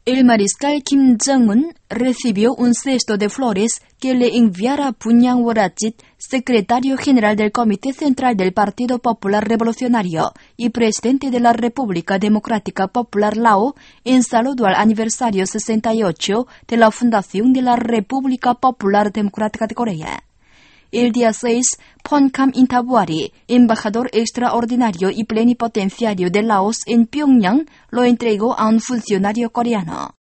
El mariscal Kim Jong-un recibió un cesto de flores que le enviara Bunyang Worachit, secretario general del Comité Central del Partido Popular Revolucionario y presidente de la República Democrática Popular Lao, en saludo al aniversario 68 de la fundación de la República Popular Democrática de Corea. El día 6, Phonkham Inthabuari, embajador extraordinario y plenipotenciario de Laos en Pyongyang, lo entregó a un funcionario coreano.